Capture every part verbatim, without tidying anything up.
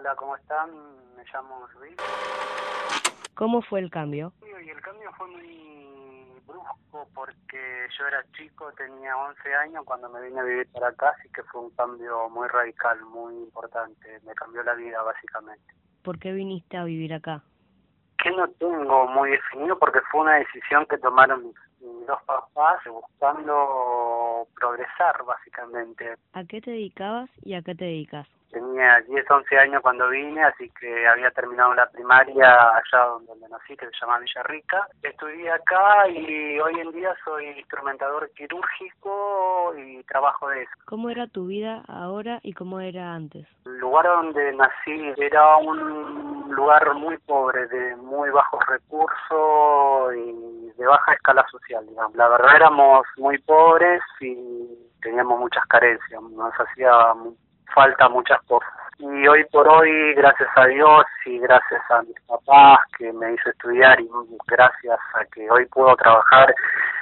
Hola, ¿cómo están? Me llamo Luis. ¿Cómo fue el cambio? Y el cambio fue muy brusco porque yo era chico, tenía once años cuando me vine a vivir para acá, así que fue un cambio muy radical, muy importante. Me cambió la vida, básicamente. ¿Por qué viniste a vivir acá? Que no tengo muy definido porque fue una decisión que tomaron mis, mis dos papás buscando progresar, básicamente. ¿A qué te dedicabas y a qué te dedicas? Tenía diez, once años cuando vine, así que había terminado la primaria allá donde nací, que se llama Villarrica. Estudié acá y hoy en día soy instrumentador quirúrgico y trabajo de eso. ¿Cómo era tu vida ahora y cómo era antes? El lugar donde nací era un lugar muy pobre, de muy bajos recursos y de baja escala social, digamos. La verdad éramos muy pobres y teníamos muchas carencias, nos hacía falta muchas cosas. Y hoy por hoy, gracias a Dios y gracias a mis papás que me hizo estudiar y gracias a que hoy puedo trabajar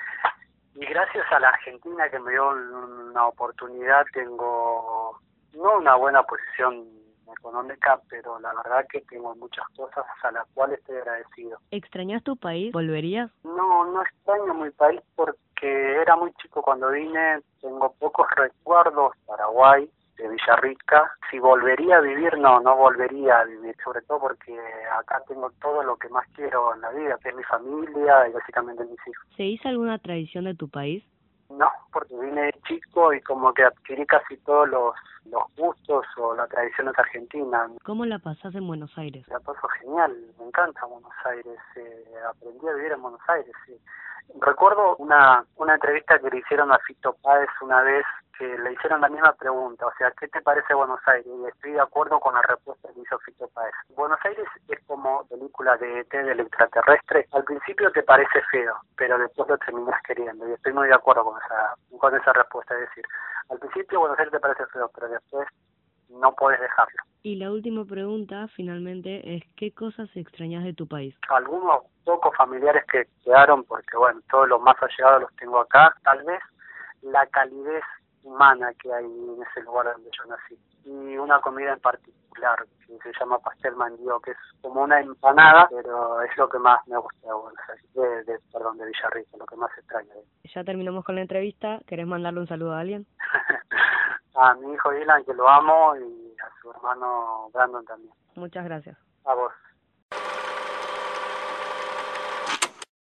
y gracias a la Argentina que me dio una oportunidad, tengo no una buena posición económica, pero la verdad que tengo muchas cosas a las cuales estoy agradecido. ¿Extrañas tu país? ¿Volverías? No, no extraño mi país porque era muy chico cuando vine, tengo pocos recuerdos. Paraguay, de Villarrica. Si volvería a vivir, no, no volvería a vivir, sobre todo porque acá tengo todo lo que más quiero en la vida, que es mi familia y básicamente mis hijos. ¿Seguís alguna tradición de tu país? No, porque vine de chico y como que adquirí casi todos los, los gustos o las tradiciones argentinas. ¿Cómo la pasás en Buenos Aires? La paso genial, me encanta Buenos Aires, eh, aprendí a vivir en Buenos Aires. Sí. Recuerdo una una entrevista que le hicieron a Fito Páez una vez, que le hicieron la misma pregunta, o sea, ¿qué te parece Buenos Aires? Y estoy de acuerdo con la respuesta que hizo Fito Páez. Buenos Aires es como película de E T del extraterrestre. Al principio te parece feo, pero después lo terminas queriendo. Y estoy muy de acuerdo con esa con esa respuesta. Es decir, al principio Buenos Aires te parece feo, pero después no puedes dejarlo. Y la última pregunta, finalmente, es ¿qué cosas extrañas de tu país? Algunos pocos familiares que quedaron, porque bueno, todos los más allegados los tengo acá. Tal vez la calidez humana que hay en ese lugar donde yo nací. Y una comida en particular, que se llama pastel mandío, que es como una empanada, pero es lo que más me gusta de Buenos Aires, de, de, perdón, de Villarrica, lo que más extraño. Ya terminamos con la entrevista. ¿Querés mandarle un saludo a alguien? A mi hijo Dylan, que lo amo, y a su hermano Brandon también. Muchas gracias. A vos.